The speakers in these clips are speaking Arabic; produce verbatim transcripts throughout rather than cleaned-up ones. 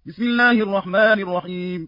بسم الله الرحمن الرحيم.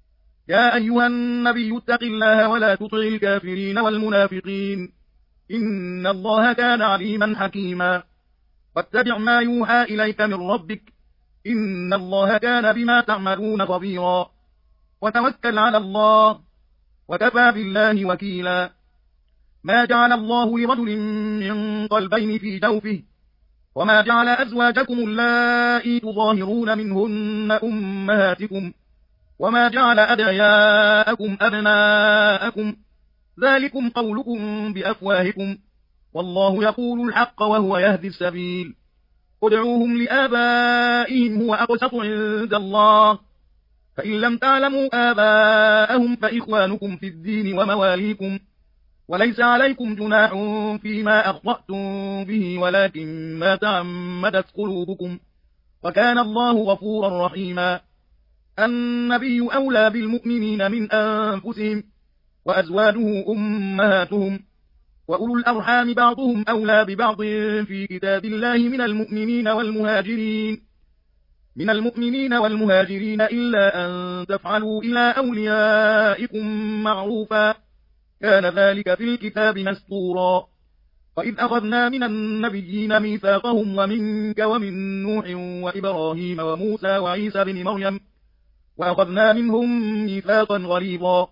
يا أيها النبي اتق الله ولا تطع الكافرين والمنافقين، إن الله كان عليما حكيما. واتبع ما يوحى إليك من ربك، إن الله كان بما تعملون خبيرا. وتوكل على الله، وكفى بالله وكيلا. ما جعل الله لرجل من قلبين في جوفه، وما جعل أزواجكم اللائي تظاهرون منهن أمهاتكم، وما جعل أدعياءكم أبناءكم، ذلكم قولكم بأفواهكم، والله يقول الحق وهو يهدي السبيل. ادعوهم لآبائهم هو أقسط عند الله، فإن لم تعلموا آباءهم فإخوانكم في الدين ومواليكم، وليس عليكم جناح فيما أخطأتم به ولكن ما تعمدت قلوبكم، وكان الله غفورا رحيما. النبي أولى بالمؤمنين من أنفسهم، وأزواجه أمهاتهم، وأولو الأرحام بعضهم أولى ببعض في كتاب الله من المؤمنين والمهاجرين من المؤمنين والمهاجرين إلا أن تفعلوا إلى أوليائكم معروفا، كان ذلك في الكتاب مسطورا. وإذ أخذنا من النبيين ميثاقهم ومنك ومن نوح وإبراهيم وموسى وعيسى بن مريم، وأخذنا منهم ميثاقا غليظا،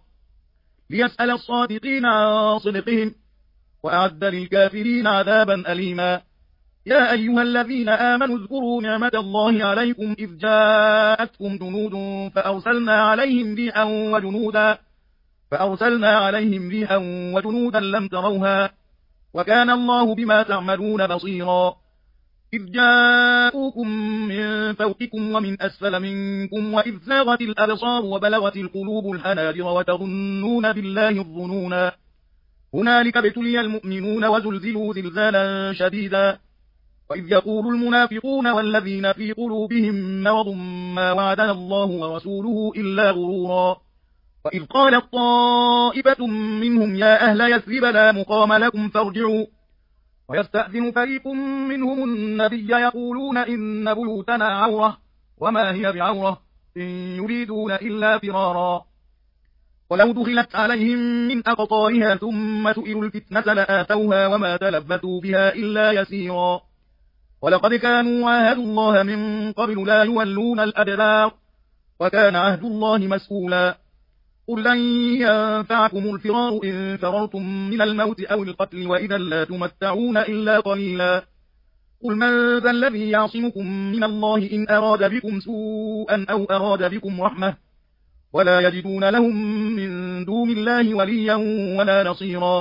ليسأل الصادقين عن صدقهم، وأعد للكافرين عذابا أليما. يا أيها الذين آمنوا اذكروا نعمة الله عليكم إذ جاءتكم جنود فأرسلنا عليهم ريحا وجنودا فأرسلنا عليهم ريحا وجنودا لم تروها، وكان الله بما تعملون بصيرا. إذ جاءوكم من فوقكم ومن أسفل منكم وإذ زاغت الأبصار وبلغت القلوب الحناجر وتظنون بالله الظنونا، هنالك ابتلي المؤمنون وزلزلوا زلزالا شديدا. وإذ يقول المنافقون والذين في قلوبهم مرض ما وعدنا الله ورسوله إلا غرورا. وإذ قالت طائفة منهم يا أهل يثرب لا مقام لكم فارجعوا، ويستأذن فريق منهم النبي يقولون إن بيوتنا عورة وما هي بعورة إن يريدون إلا فرارا. ولو دخلت عليهم من أقطارها ثم سئلوا الفتنة لآتوها وما تلبثوا بها إلا يسيرا. ولقد كانوا عاهدوا الله من قبل لا يولون الأدبار، وكان عهد الله مسؤولا. قل لن ينفعكم الفرار إن فررتم من الموت أو القتل وإذا لا تمتعون إلا قليلا. قل من ذا الذي يعصمكم من الله إن أراد بكم سوءا أو أراد بكم رحمة، ولا يجدون لهم من دون الله وليا ولا نصيرا.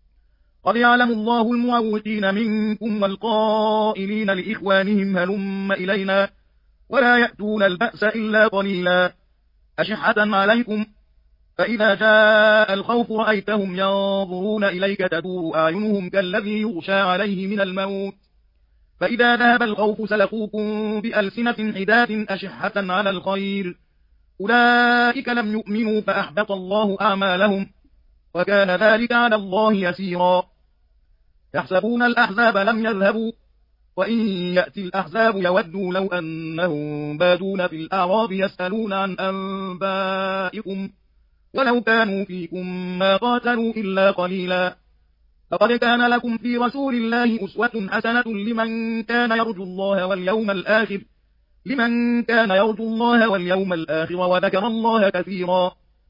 قد يعلم الله المعوقين منكم والقائلين لإخوانهم هلم إلينا، ولا يأتون البأس إلا قليلا. أشحة عليكم، فإذا جاء الخوف رأيتهم ينظرون إليك تدور أعينهم كالذي يغشى عليه من الموت، فإذا ذهب الخوف سلقوكم بألسنة حداد أشحة على الخير، أولئك لم يؤمنوا فأحبط الله أعمالهم، وكان ذلك على الله يسيرا. يحسبون الأحزاب لم يذهبوا، وإن يأتي الأحزاب يودوا لو أنهم بادون في الأعراب يسألون عن أنبائكم، ولو كانوا فيكم ما قاتلوا إلا قليلا. فقد كان لكم في رسول الله أسوة حسنة لمن كان يرجو الله واليوم الآخر لمن كان يرجو الله واليوم الآخر وذكر الله كثيرا.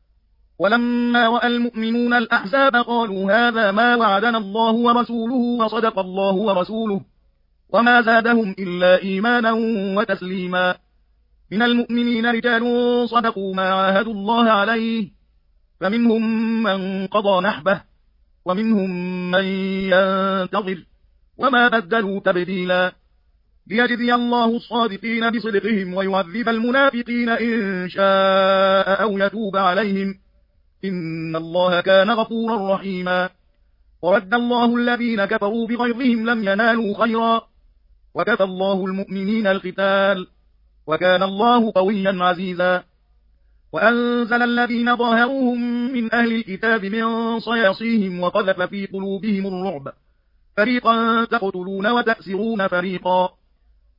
ولما رأى المؤمنون الأحزاب قالوا هذا ما وعدنا الله ورسوله وصدق الله ورسوله، وما زادهم إلا إيمانا وتسليما. من المؤمنين رجال صدقوا ما عاهدوا الله عليه، فمنهم من قضى نحبه ومنهم من ينتظر وما بدلوا تبديلا. ليجزي الله الصادقين بصدقهم ويعذب المنافقين إن شاء أو يتوب عليهم، إن الله كان غفورا رحيما. ورد الله الذين كفروا بغيظهم لم ينالوا خيرا، وكفى الله المؤمنين القتال، وكان الله قويا عزيزا. وأنزل الذين ظاهروهم من أهل الكتاب من صياصيهم وقذف في قلوبهم الرعب، فريقا تقتلون وتأسرون فريقا،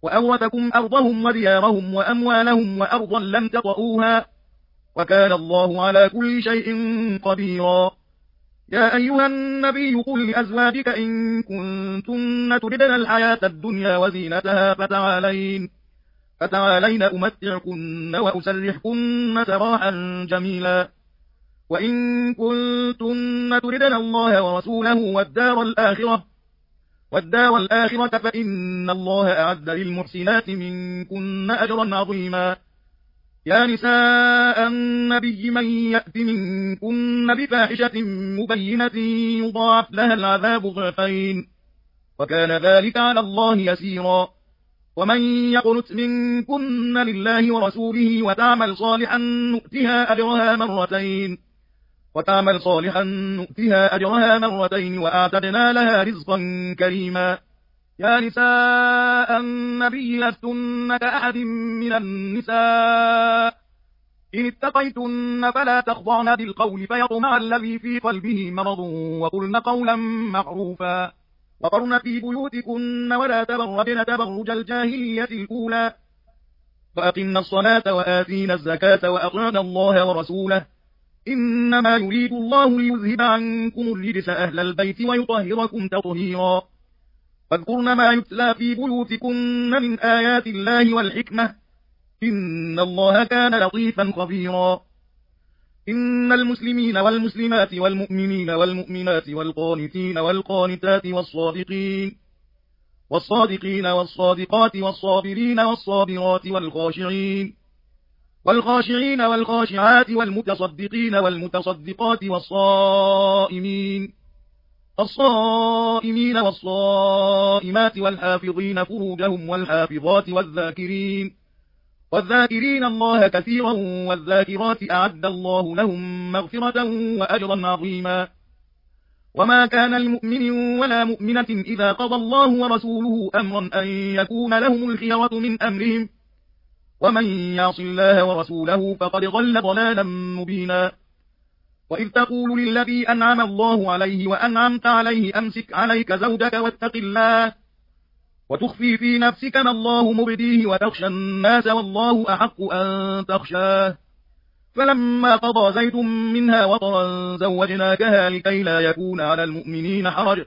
وأورثكم أرضهم وديارهم وأموالهم وأرضا لم تطئوها وكان الله على كل شيء قديرا. يا أيها النبي قل لأزواجك إن كنتن تردن الحياة الدنيا وزينتها فتعالين فتعالين أمتعكن وأسرحكن سراحا جميلا. وإن كنتن تردن الله ورسوله والدار الآخرة والدار الآخرة فإن الله أعد للمحسنات منكن أجرا عظيما. يا نساء النبي من يأت منكن بفاحشة مبينة يضاعف لها العذاب ضعفين وكان ذلك على الله يسيرا. ومن يقنت منكن لله ورسوله وتعمل صالحا نؤتها أجرها مرتين وتعمل صالحا نؤتها أجرها مرتين وأعتدنا لها رزقا كريما. يا نساء النبي لستن كأحد من النساء إن اتقيتن فلا تخضعن بالقول فيطمع الذي في قلبه مرض وقلن قولا معروفا وقرن في بيوتكن ولا تبرجن تبرج الجاهلية الأولى وأقمن الصلاة وآتينا الزكاة وأطعنا الله ورسوله إنما يريد الله ليذهب عنكم الرجس أهل البيت ويطهركم تطهيرا. واذكرن ما يتلى في بيوتكن من آيات الله والحكمة إن الله كان لطيفا خبيرا. إن المسلمين والمسلمات والمؤمنين والمؤمنات والقانتين والقانتات والصادقين والصادقين والصادقات والصابرين والصابرات والخاشعين والخاشعين والخاشعات والمتصدقين والمتصدقات والصائمين الصائمين والصائمات والحافظين فروجهم والحافظات والذاكرين والذاكرين الله كثيرا والذاكرات أعد الله لهم مغفرة وأجرا عظيما. وما كان المؤمن ولا مؤمنة إذا قضى الله ورسوله أمرا أن يكون لهم الخيرة من أمرهم ومن يعص الله ورسوله فقد ضل ضلالا مبينا. وإذ تقول للذي أنعم الله عليه وأنعمت عليه أمسك عليك زوجك واتق الله وتخفي في نفسك ما الله مبديه وتخشى الناس والله أحق أن تخشاه فلما قضى زيد منها وطرا زوجناكها لكي لا يكون على المؤمنين حرج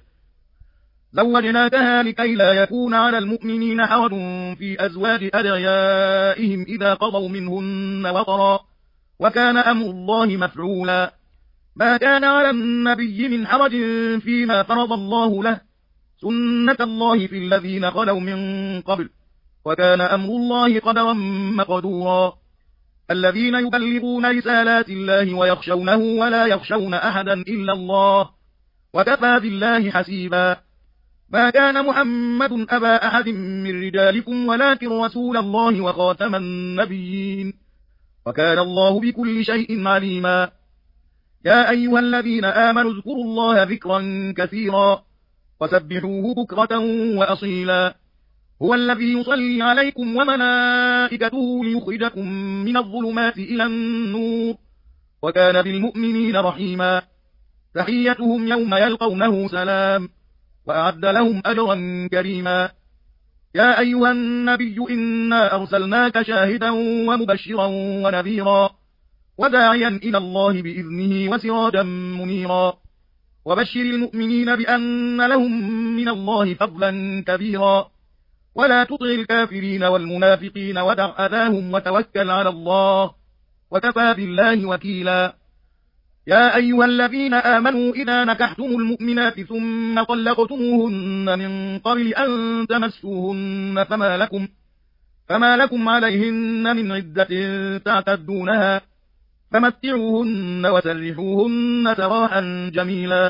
زوجناكها لكي لا يكون على المؤمنين حرج في أزواج أدعيائهم إذا قضوا منهن وطرا وكان أمر الله مفعولا. ما كان على النبي من حرج فيما فرض الله له سنة الله في الذين خلوا من قبل وكان أمر الله قدرا مقدورا. الذين يبلغون رسالات الله ويخشونه ولا يخشون أحدا إلا الله وكفى بالله حسيبا. ما كان محمد أبا أحد من رجالكم ولكن رسول الله وخاتم النبيين وكان الله بكل شيء عليما. يا أيها الذين آمنوا اذكروا الله ذكرا كثيرا وسبحوه بكرة وأصيلا. هو الذي يصلي عليكم وملائكته ليخرجكم من الظلمات إلى النور وكان بالمؤمنين رحيما. تحيتهم يوم يلقونه سلام وأعد لهم أجرا كريما. يا أيها النبي إنا أرسلناك شاهدا ومبشرا ونذيرا وداعيا إلى الله بإذنه وسراجا منيرا وبشر المؤمنين بأن لهم من الله فضلا كبيرا ولا تطع الكافرين والمنافقين ودع أذاهم وتوكل على الله وكفى بالله وكيلا. يا أيها الذين آمنوا إذا نكحتم المؤمنات ثم طلقتموهن من قبل أن تمسوهن فما لكم, فما لكم عليهن من عدة تعتدونها فمتعوهن وسرحوهن سراحا جميلا.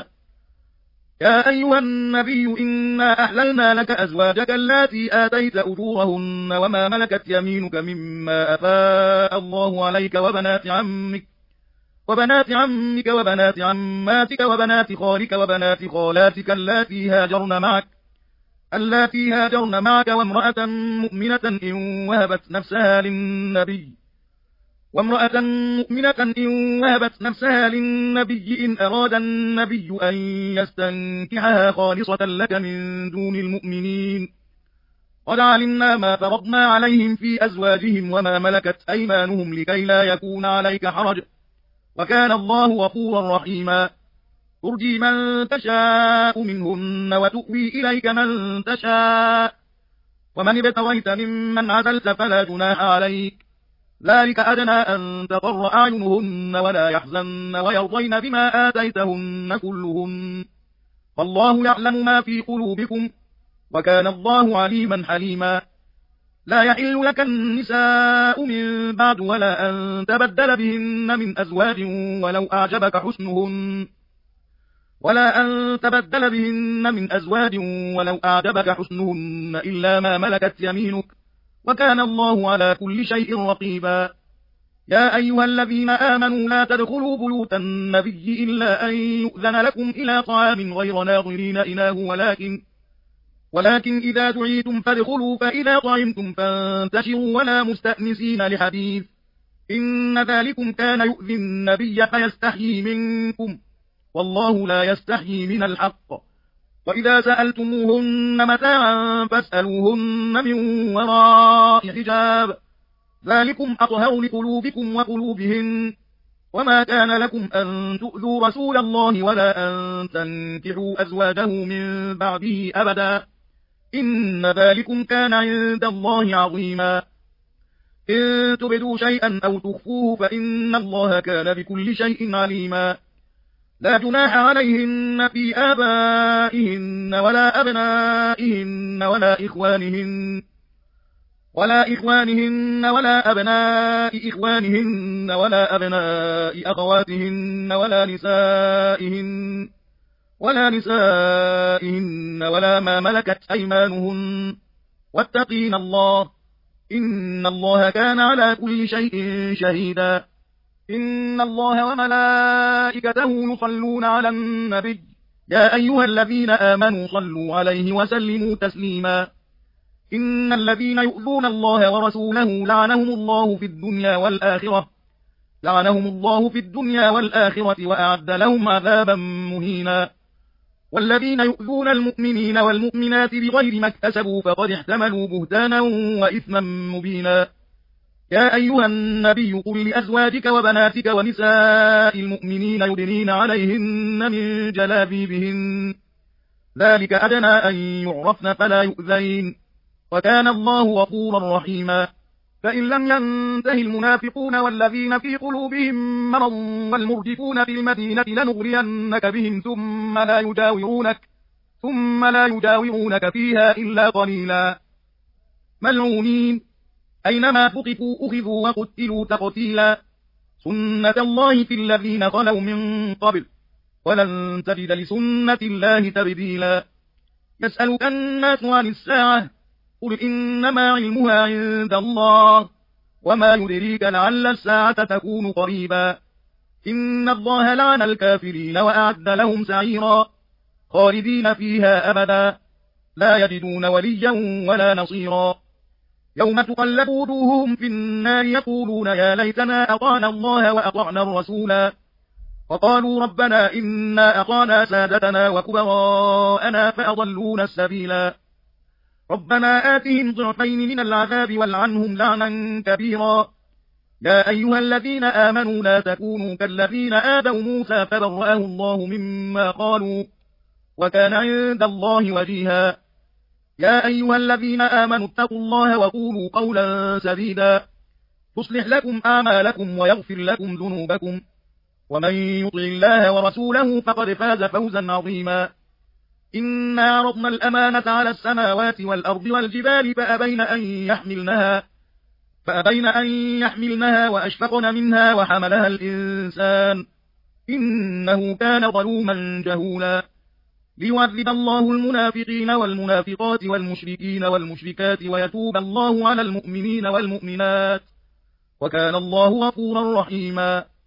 يا أيها النبي إنا أحللنا لك أزواجك اللاتي آتيت أجورهن وما ملكت يمينك مما أفاء الله عليك وبنات عمك وبنات عمك وبنات عماتك وبنات خالك وبنات خالاتك اللاتي هاجرن معك اللاتي هاجرن معك وامرأة مؤمنة إن وهبت نفسها للنبي وامرأة مؤمنة إن وهبت نفسها للنبي إن أراد النبي أن يستنكحها خالصة لك من دون المؤمنين قد علمنا ما فرضنا عليهم في أزواجهم وما ملكت أيمانهم لكي لا يكون عليك حرج، وكان الله غفورا رحيما. ترجي من تشاء منهن وتؤوي إليك من تشاء، ومن ابتغيت ممن عزلت فلا جناح عليك، ذلك أدنى أن تقر أعينهن ولا يحزن ويرضين بما آتيتهن كلهن، والله يعلم ما في قلوبكم، وكان الله عليما حليما. لا يحل لك النساء من بعد ولا أن تبدل بهن من أزواج ولو أعجبك حسنهن ولا أن تبدل بهن من أزواج ولو أعجبك حسنهن إلا ما ملكت يمينك، وكان الله على كل شيء رقيبا. يا أيها الذين آمنوا لا تدخلوا بيوت النبي إلا أن يؤذن لكم إلى طعام غير ناظرين إناه ولكن ولكن إذا دعيتم فادخلوا، فإذا طعمتم فانتشروا ولا مستأنسين لحديث، إن ذلكم كان يؤذي النبي فيستحيي منكم، والله لا يستحيي من الحق. وإذا سألتموهن متاعا فاسألوهن من وراء حجاب، ذلكم أطهر لقلوبكم وقلوبهن، وما كان لكم أن تؤذوا رسول الله ولا أن تنكحوا أزواجه من بعده أبدا، إن ذلكم كان عند الله عظيما. إن تبدوا شيئا أو تخفوه فإن الله كان بكل شيء عليما. لا جناح عليهن في آبائهن ولا أبنائهن ولا إخوانهن ولا إخوانهن ولا أبناء إخوانهن ولا أبناء أخواتهن ولا نسائهن ولا نسائهن ولا ما ملكت أيمانهن، واتقين الله، إن الله كان على كل شيء شهيدا. إن الله وملائكته يصلون على النبي، يا أيها الذين آمنوا صلوا عليه وسلموا تسليما. إن الذين يؤذون الله ورسوله لعنهم الله في الدنيا والآخرة لعنهم الله في الدنيا والآخرة وأعد لهم عذابا مهينا. والذين يؤذون المؤمنين والمؤمنات بغير ما اكتسبوا فقد احتملوا بهتانا وإثما مبينا. يا أيها النبي قل لأزواجك وبناتك ونساء المؤمنين يدنين عليهن من جلابيبهن، ذلك أدنى أن يعرفن فلا يؤذين، وكان الله غفورا رحيما. فإن لم ينتهي المنافقون والذين في قلوبهم مرض والمرجفون في المدينة لنغرينك بهم ثم لا يجاورونك ثم لا يجاورونك فيها إلا قليلا. ملعونين أينما ثقفوا أخذوا وقتلوا تقتيلا، سنة الله في الذين خلوا من قبل، ولن تجد لسنة الله تبديلا. يسألك الناس عن الساعة، قل إنما علمها عند الله، وما يدريك لعل الساعة تكون قريبا. إن الله لعن الكافرين وأعد لهم سعيرا، خالدين فيها أبدا، لا يجدون وليا ولا نصيرا. يوم تقلب وجوههم في النار يقولون يا ليتنا أطعنا الله وأطعنا الرسولا، وقالوا ربنا إنا أطعنا سادتنا وكبراءنا فأضلونا السبيلا. ربنا آتهم ضعفين من العذاب والعنهم لعنا كبيرا. يا أيها الذين آمنوا لا تكونوا كالذين آذوا موسى فبرأه الله مما قالوا، وكان عند الله وجيها. يا أيها الذين آمنوا اتقوا الله وقولوا قولا سديدا تصلح لكم أعمالكم ويغفر لكم ذنوبكم، ومن يطع الله ورسوله فقد فاز فوزا عظيما. إنا عرضنا الأمانة على السماوات والأرض والجبال فأبين أن يحملنها فأبين أن يحملنها وأشفقن منها وحملها الإنسان إنه كان ظلوما جهولا. ليعذب الله المنافقين والمنافقات والمشركين والمشركات ويتوب الله على المؤمنين والمؤمنات، وكان الله غفورا رحيما.